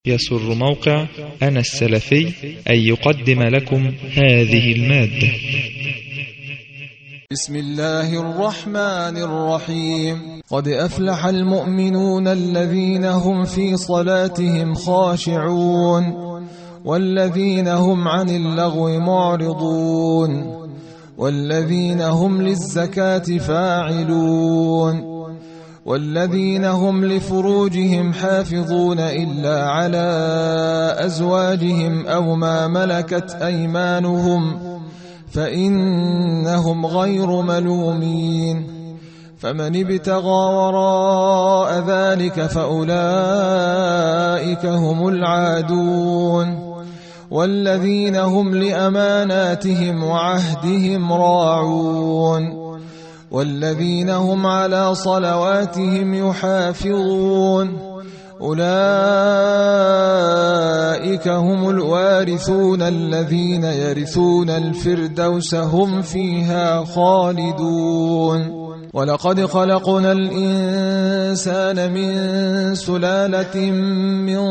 يسر موقع أنا السلفي أن يقدم لكم هذه المادة. بسم الله الرحمن الرحيم. قد أفلح المؤمنون الذين هم في صلاتهم خاشعون والذين هم عن اللغو معرضون والذين هم للزكاة فاعلون والذين هم لفروجهم حافظون إلا على أزواجهم أو ما ملكت أيمانهم فإنهم غير ملومين. فمن ابتغى وراء ذلك فأولئك هم العادون والذين هم لأماناتهم وعهدهم راعون والذين هم على صلواتهم يحافظون أولئك هم الوارثون الذين يرثون الفردوس هم فيها خالدون. ولقد خلقنا الإنسان من سلالة من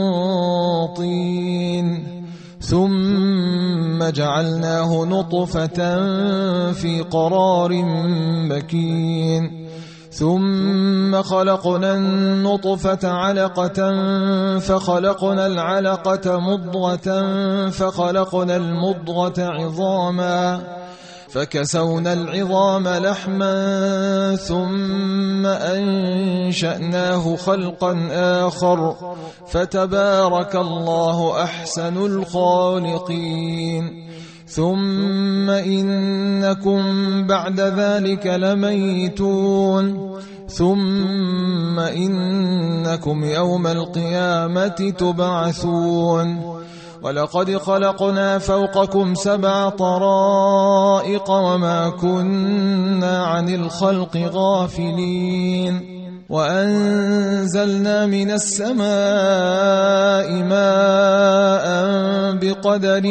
طين ثم جعلناه نطفة في قرار مكين ثم خلقنا النطفة علقة فخلقنا العلقة مضغة فخلقنا المضغة عظاما فكسونا العظام لحما ثم أنشأناه خلقا آخر فتبارك الله أحسن الخالقين. ثم إنكم بعد ذلك لميتون ثم إنكم يوم القيامة تبعثون. ولقد خلقنا فوقكم 7 طرائق وما كنا عن الخلق غافلين وأنزلنا من السماء ماء بقدر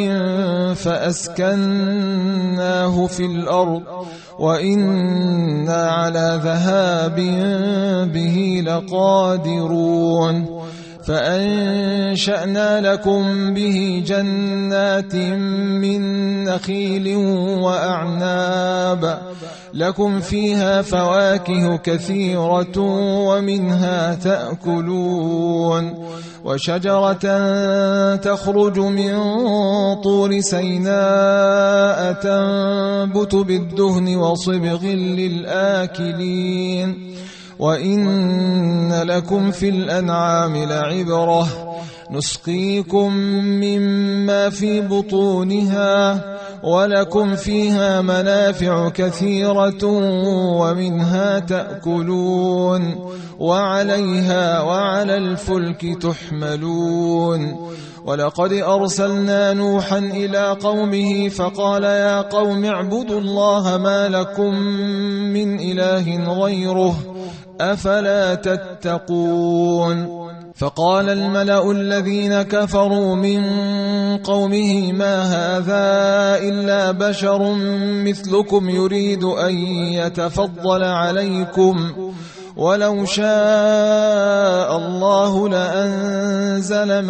فأسكناه في الأرض وإنا على ذهاب به لقادرون. فأنشأنا لكم به جنات من نخيل وأعناب لكم فيها فواكه كثيرة ومنها تأكلون وشجرة تخرج من طور سيناء تنبت بالدهن وصبغ للآكلين وإن لكم في الأنعام لعبرة نسقيكم مما في بطونها ولكم فيها منافع كثيرة ومنها تأكلون وعليها وعلى الفلك تحملون. ولقد أرسلنا نوحا إلى قومه فقال يا قوم اعبدوا الله ما لكم من إله غيره أفلا تتقون. فقال الملأ الذين كفروا من قومه ما هذا إلا بشر مثلكم يريد أن يتفضل عليكم ولو شاء الله لأنزل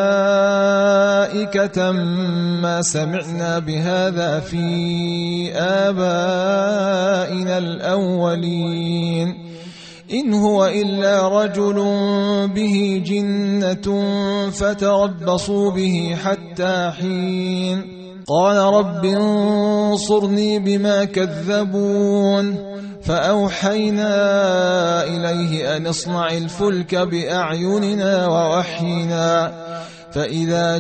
ملائكة ما سمعنا بهذا في آبائنا الأولين إن هو إلا رجل به جنة فتربصوا به حتى حين. قال رب انصرني بما كذبون فأوحينا إليه أن اصنع الفلك بأعيننا ووحينا فإذا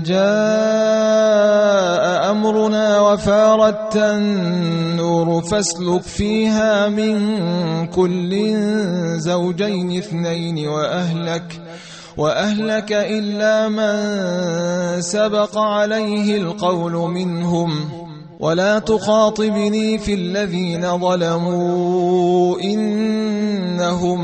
جاء أمرنا وفارت النور فاسلك فيها من كل زوجين 2 وأهلك إلا من سبق عليه القول منهم ولا تخاطبني في الذين ظلموا إنهم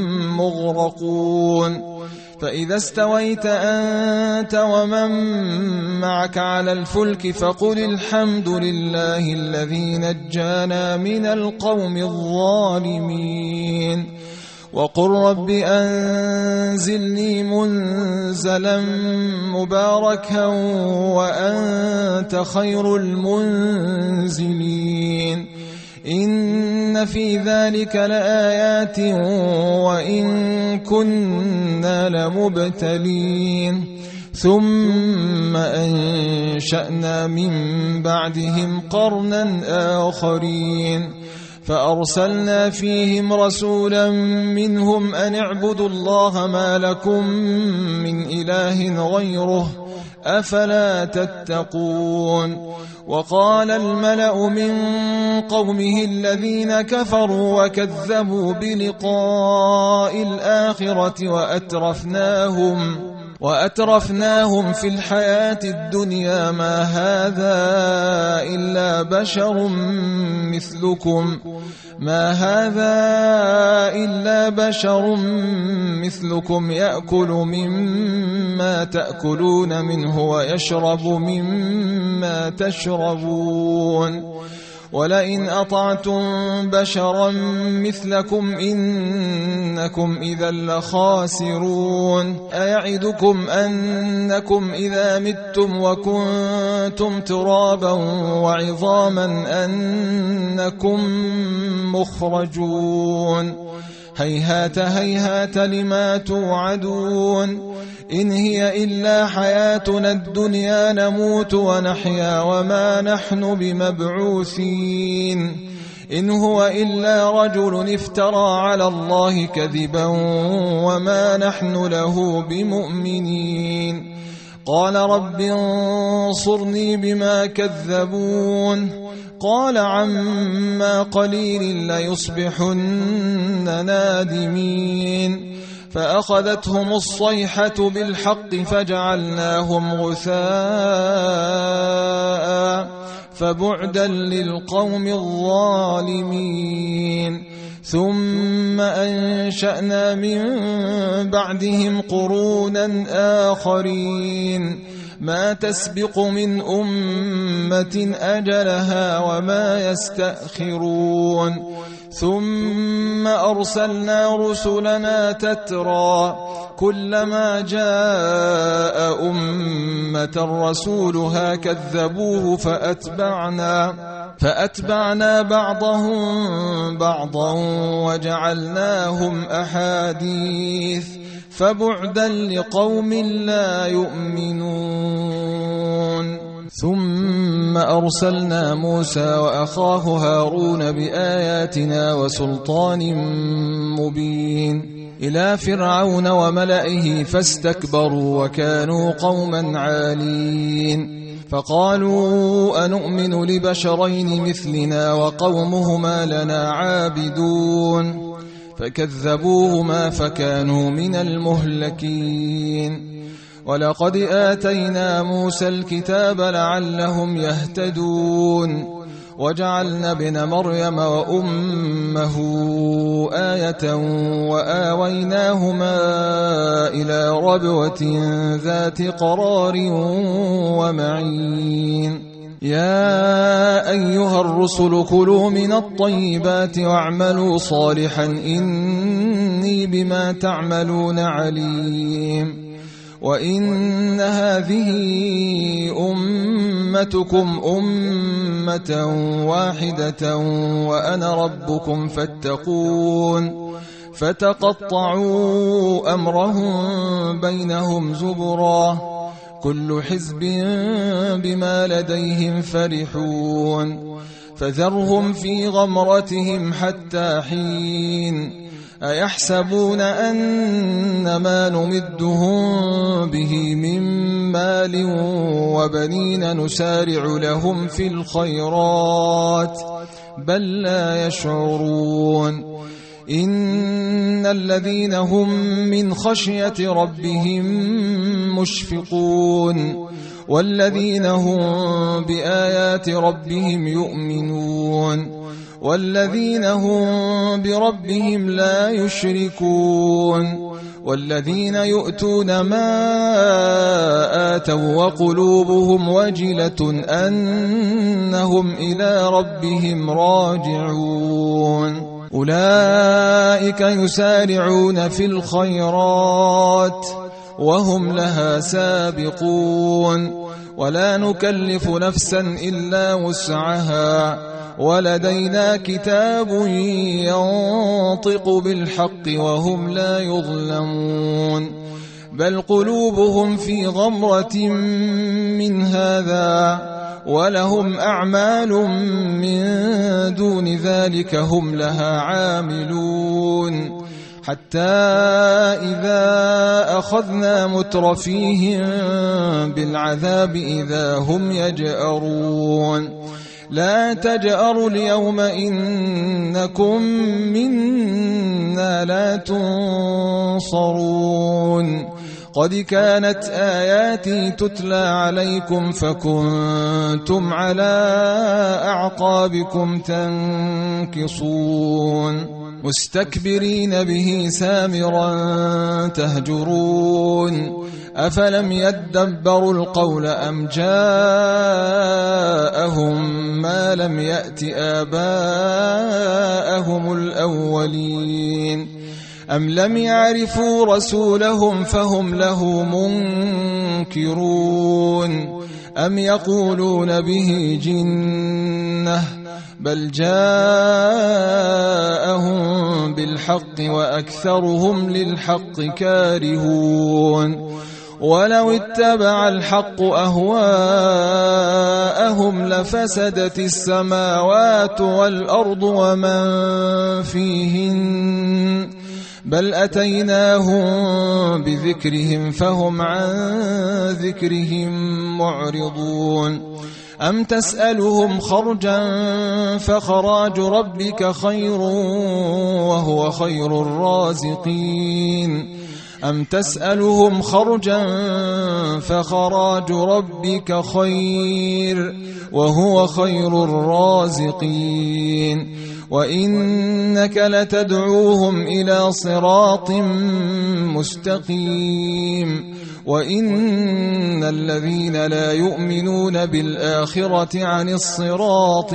مغرقون. فإذا استويت أنت ومن معك على الفلك فقل الحمد لله الذي نجانا من القوم الظالمين وقل رب أنزلني منزلا مباركا وأنت خير المنزلين إن في ذلك لآيات وإن كنا لمبتلين ثم أنشأنا من بعدهم قرنا آخرين فأرسلنا فيهم رسولا منهم أن اعبدوا الله ما لكم من إله غيره أفلا تتقون وقال الملأ من قومه الذين كفروا وكذبوا بلقاء الآخرة وأترفناهم في الحياة الدنيا ما هذا إلا بشر مثلكم يأكل مما تأكلون منه ويشرب مما تشربون ولئن أطعتم بشرا مثلكم إنكم إذا لخاسرون أيعدكم أنكم إذا متم وكنتم ترابا وعظاما أنكم مخرجون هيهات هيهات لما توعدون إن هي إلا حياتنا الدنيا نموت ونحيا وما نحن بمبعوثين إن هو إلا رجل افترى على الله كذبا وما نحن له بمؤمنين قال رب انصرني بما كذبون قال عما قليل ليصبحن نادمين فأخذتهم الصيحة بالحق فجعلناهم غثاء فبعدا للقوم الظالمين ثم أنشأنا من بعدهم قرونا آخرين ما تسبق من أمة أجلها وما يستأخرون ثم أرسلنا رسلنا تترى كلما جاء أمة رسولها كذبوه فأتبعنا بعضهم بعضا وجعلناهم أحاديث فبعدا لقوم لا يؤمنون ثم أرسلنا موسى وأخاه هارون بآياتنا وسلطان مبين إلى فرعون وملئه فاستكبروا وكانوا قوما عالين فقالوا أنؤمن لبشرين مثلنا وقومهما لنا عابدون فكذبوهما فكانوا من المهلكين ولقد آتينا موسى الكتاب لعلهم يهتدون وجعلنا ابن مريم وأمه آية وآويناهما إلى ربوة ذات قرار ومعين يا أيها الرسل كلوا من الطيبات واعملوا صالحا إني بما تعملون عليم وإن هذه أمتكم أمة واحدة وأنا ربكم فاتقون فتقطعوا أمرهم بينهم زبرا كل حزب بما لديهم فرحون فذرهم في غمرتهم حتى حين أيحسبون أن ما نمدهم به من مال وبنين نسارع لهم في الخيرات بل لا يشعرون إن الذين هم من خشية ربهم مشفقون والذين هم بآيات ربهم يؤمنون والذين هم بربهم لا يشركون والذين يؤتون ما آتوا وقلوبهم وجلة أنهم إلى ربهم راجعون أولئك يسارعون في الخيرات وهم لها سابقون ولا نكلف نفسا إلا وسعها ولدينا كتاب ينطق بالحق وهم لا يظلمون بل قلوبهم في غمرة من هذا ولهم أعمال من دون ذلك هم لها عاملون حتى إذا أخذنا مترفيهم بالعذاب إذا هم يجأرون لا تجأروا اليوم إنكم منا لا تنصرون قد كانت آياتي تتلى عليكم فكنتم على أعقابكم تنكصون مستكبرين به سامرا تهجرون أفلم يدبروا القول أم جاءهم ما لم يأت آباءهم الأولين أم لم يعرفوا رسولهم فهم له منكرون أم يقولون به جنة بل جاءهم بالحق وأكثرهم للحق كارهون ولو اتبع الحق أهواءهم لفسدت السماوات والأرض ومن فيهن بل أتيناهم بذكرهم فهم عن ذكرهم معرضون أم تسألهم خرجا فخراج ربك خير وهو خير الرازقين أم تسألهم خرجا فخراج ربك خير وهو خير الرازقين وإنك لتدعوهم إلى صراط مستقيم وإن الذين لا يؤمنون بالآخرة عن الصراط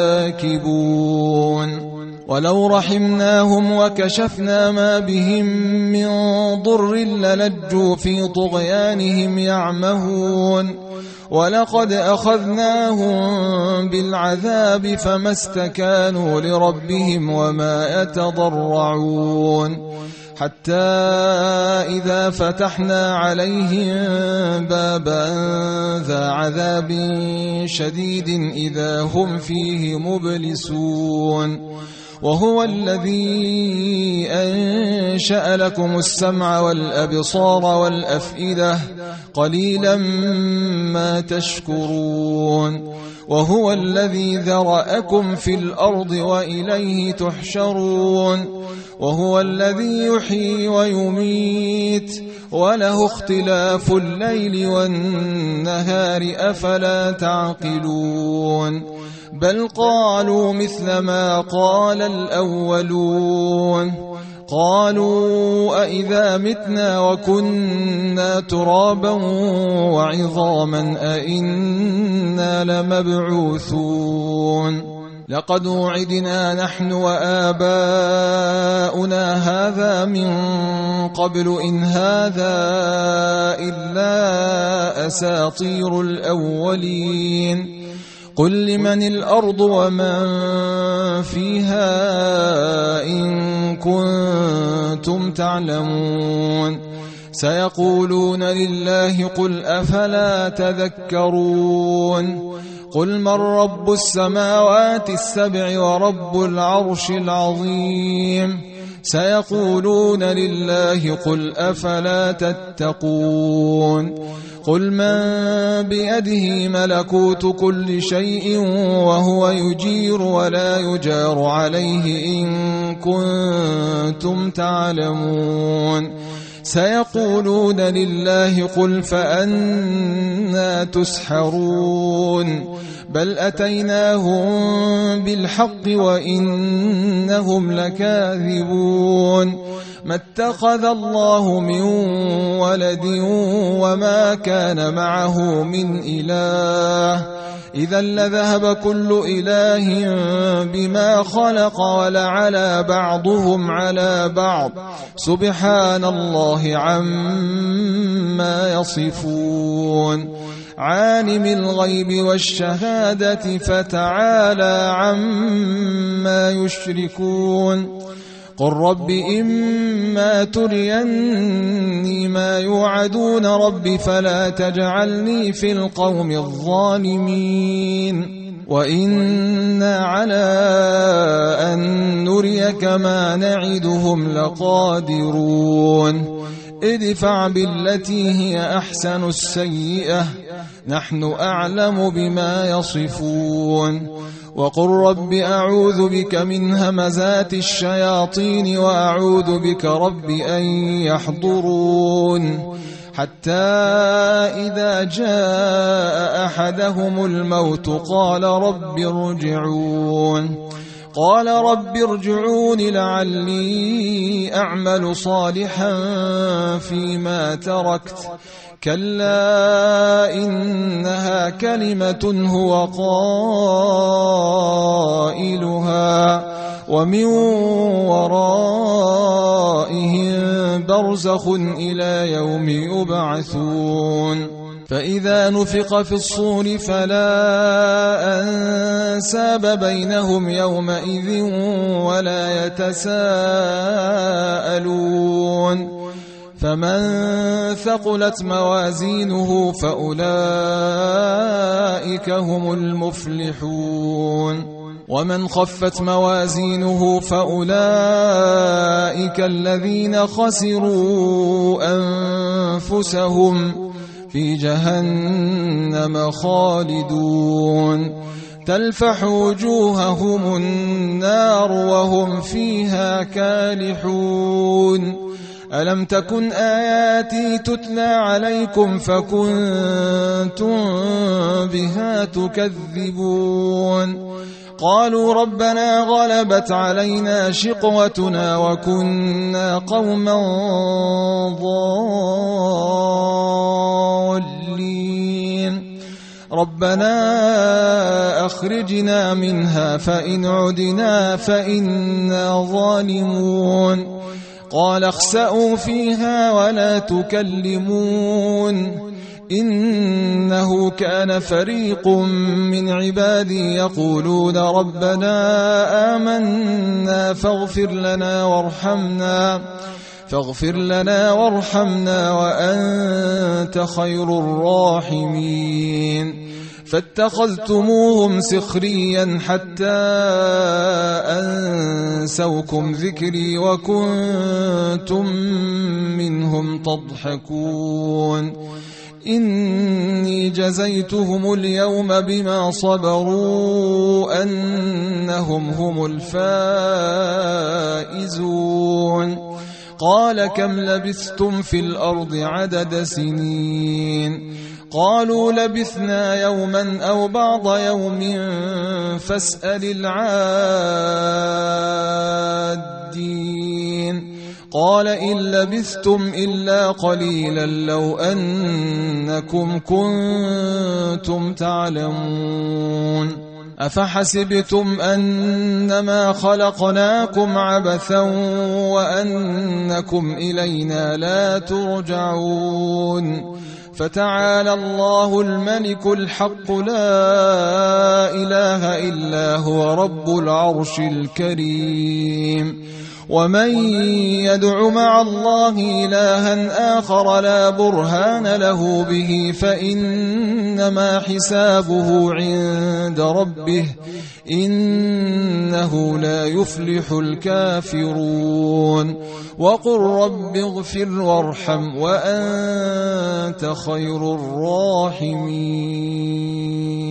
لناكبون ولو رحمناهم وكشفنا ما بهم من ضر للجوا في طغيانهم يعمهون ولقد أخذناهم بالعذاب فما استكانوا لربهم وما يتضرعون حتى إذا فتحنا عليهم بابا ذا عذاب شديد إذا هم فيه مبلسون وهو الذي أنشأ لكم السمع والأبصار والأفئدة قليلا ما تشكرون وهو الذي ذرأكم في الأرض وإليه تحشرون وهو الذي يحيي ويميت وله اختلاف الليل والنهار أفلا تعقلون بل قالوا مثل ما قال الأولون قالوا أئذا متنا وكنا ترابا وعظاما أئنا لمبعوثون لقد وعدنا نحن وآباؤنا هذا من قبل إن هذا إلا أساطير الأولين قل لمن الأرض ومن فيها إن كنتم تعلمون سيقولون لله قل أفلا تذكرون قل من رب السماوات السبع ورب العرش العظيم سيقولون لله قل أفلا تتقون قل من بيده ملكوت كل شيء وهو يجير ولا يجار عليه إن كنتم تعلمون سيقولون لله قل فأنى تسحرون بل أتيناهم بالحق وإنهم لكاذبون ما اتخذ الله من ولد وما كان معه من إله إذا لذهب كل إله بما خلق ولعلى بعضهم على بعض سبحان الله عما يصفون عالم الغيب والشهادة فتعالى عما يشركون قل رب إما تريني ما يوعدون رب فلا تجعلني في القوم الظالمين وإنا على أن نريك ما نعدهم لقادرون ادفع بالتي هي أحسن السيئة نحن أعلم بما يصفون وقل رب أعوذ بك من همزات الشياطين وأعوذ بك رب أن يحضرون حتى إذا جاء أحدهم الموت قال رب ارجعون لعلي أعمل صالحا فيما تركت كلا إنها كلمة هو قائلها ومن ورائهم برزخ إلى يوم يبعثون فإذا نفخ في الصور فلا أنساب بينهم يومئذ ولا يتساءلون فمن ثقلت موازينه فأولئك هم المفلحون ومن خفت موازينه فأولئك الذين خسروا أنفسهم في جهنم خالدون تلفح وجوههم النار وهم فيها كالحون ألم تكن آياتي تتلى عليكم فكنتم بها تكذبون قالوا ربنا غلبت علينا شقوتنا وكنا قوما ضالين ربنا أخرجنا منها فإن عدنا فإنا ظالمون قال اخسأوا فيها ولا تكلمون إنه كان فريق من عبادي يقولون ربنا آمنا فاغفر لنا وارحمنا وأنت خير الراحمين فاتخذتموهم سخريا حتى أنسوكم ذكري وكنتم منهم تضحكون إني جزيتهم اليوم بما صبروا أنهم هم الفائزون قال كم لبثتم في الأرض عدد سنين قالوا لبثنا يوما أو بعض يوم فاسأل العادين قال إن لبثتم إلا قليلا لو أنكم كنتم تعلمون أفحسبتم أنما خلقناكم عبثا وأنكم إلينا لا ترجعون فتعالى الله الملك الحق لا إله إلا هو رب العرش الكريم ومن يدع مع الله إلها آخر لا برهان له به فإنما حسابه عند ربه إنه لا يفلح الكافرون وقل رب اغفر وارحم وأنت خير الراحمين